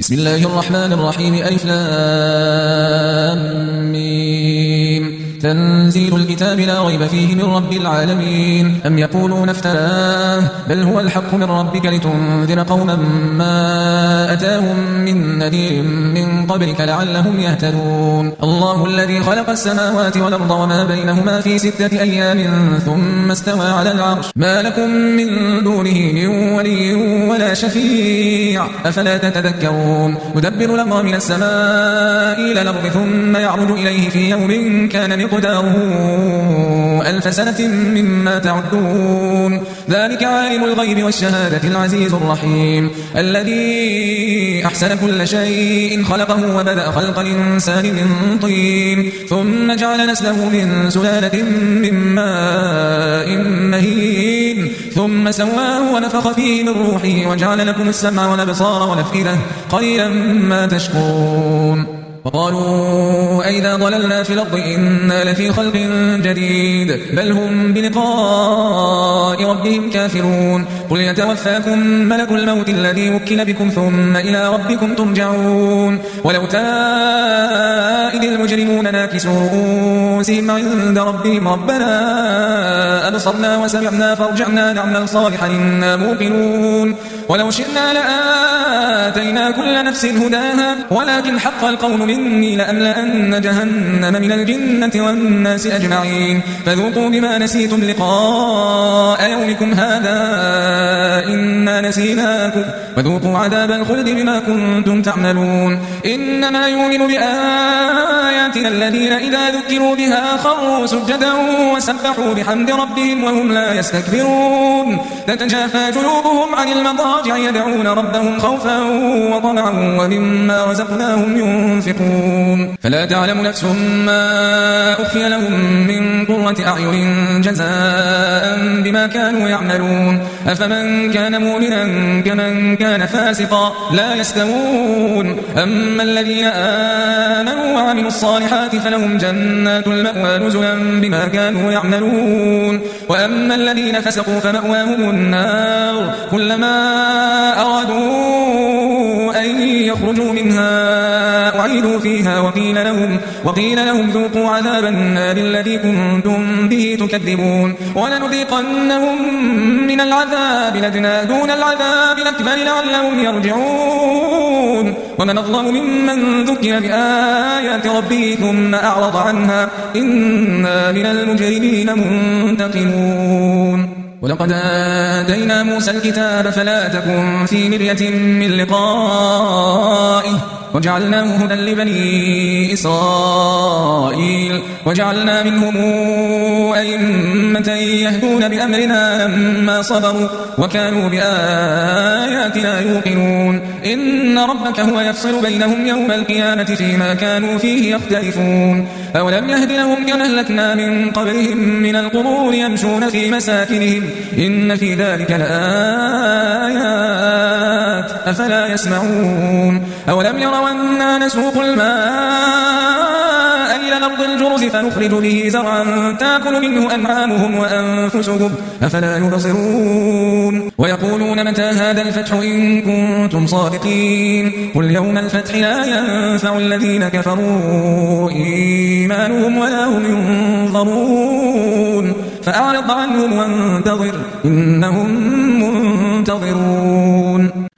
بسم الله الرحمن الرحيم. ألف لام ميم. تنزيل الكتاب لا ريب فيه من رب العالمين. أم يقولون افتراه بل هو الحق من ربك لتنذر قوما ما أتاهم من نذير من قبلك لعلهم يهتدون. الله الذي خلق السماوات والأرض وما بينهما في 6 أيام ثم استوى على العرش ما لكم من دونه من ولي ولا شفيع أفلا تتذكرون. يدبر الأمر من السماء إلى الأرض ثم يعرج إليه في يوم كان مقداره 1000 سنة مما تعدون. ذلك عالم الغيب والشهادة العزيز الرحيم الذي أحسن كل شيء خلقه وبدأ خلق الإنسان من طين ثم جعل نسله من سلالة من ماء مهين ثم سواه ونفخ فيه من روحه وجعل لكم السمع والأبصار والأفئدة قليلا ما تشكرون. وقالوا أئذا ضللنا في الأرض إنا لفي خلق جديد بل هم بلقاء ربهم كافرون. قل يتوفاكم ملك الموت الذي وكل بكم ثم إلى ربكم ترجعون. ولو ترى إذ المجرمون ناكسوا رؤوسهم عند ربهم ربنا أبصرنا وسمعنا فارجعنا نعمل صالحا إنا موقنون. ولو شئنا لآتينا كل نفس هداها ولكن حق القول مني لأملأن جهنم من الجنة والناس أجمعين. فذوقوا بما نسيتم لقاء يومكم هذا إنا نسيناكم وذوقوا عذاب الخلد بما كنتم تعملون. إنما يؤمن بآياتنا الذين إذا ذكروا بها خروا سجدا وسبحوا بحمد ربهم وهم لا يستكبرون. تتجافى جنوبهم عن المضاجع يدعون ربهم خوفا وطمعا ومما رزقناهم ينفقون. فلا تعلم نفس ما أخفي لهم من قرة أعين جزاء بما كانوا يعملون. أفمن كان مؤمنا كمن كان فاسقا لا يستوون. أما الذين آمنوا وعملوا الصالحات فلهم جنات المأوى نزلا بما كانوا يعملون. وأما الذين فسقوا فمأواهم النار كلما أرادوا أن يخرجوا منها أعيدوا فيها وقيل لهم ذوقوا عذاب النار الذي كنتم به تكذبون. ولنذيقنهم من العذاب الأدنى دون العذاب الأكبر لعلهم يرجعون. ومن أظلم ممن ذكر بآيات ربه ثم أعرض عنها إنا من المجرمين منتقمون. ولقد آتينا موسى الكتاب فلا تكن في مرية من لقائه وجعلناه هدى لبني إسرائيل وجعلنا منهم أئمة يهدون بأمرنا لما صبروا وكانوا بآياتنا يوقنون. إن ربك هو يفصل بينهم يوم القيامة فيما كانوا فيه يختلفون. أولم يهد لهم كما أهلكنا من قبلهم من القرون يمشون في مساكنهم إن في ذلك لآيات أفلا يسمعون. أولم يروا أنا نسوق الماء إلى الأرض الجرز فنخرج به زرعا تأكل منه أنعامهم وأنفسهم أفلا يبصرون. ويقولون متى هذا الفتح إن كنتم صادقين. قل يوم الفتح لا ينفع الذين كفروا إيمانهم ولا هم ينظرون. فأعرض عنهم وانتظر إنهم منتظرون.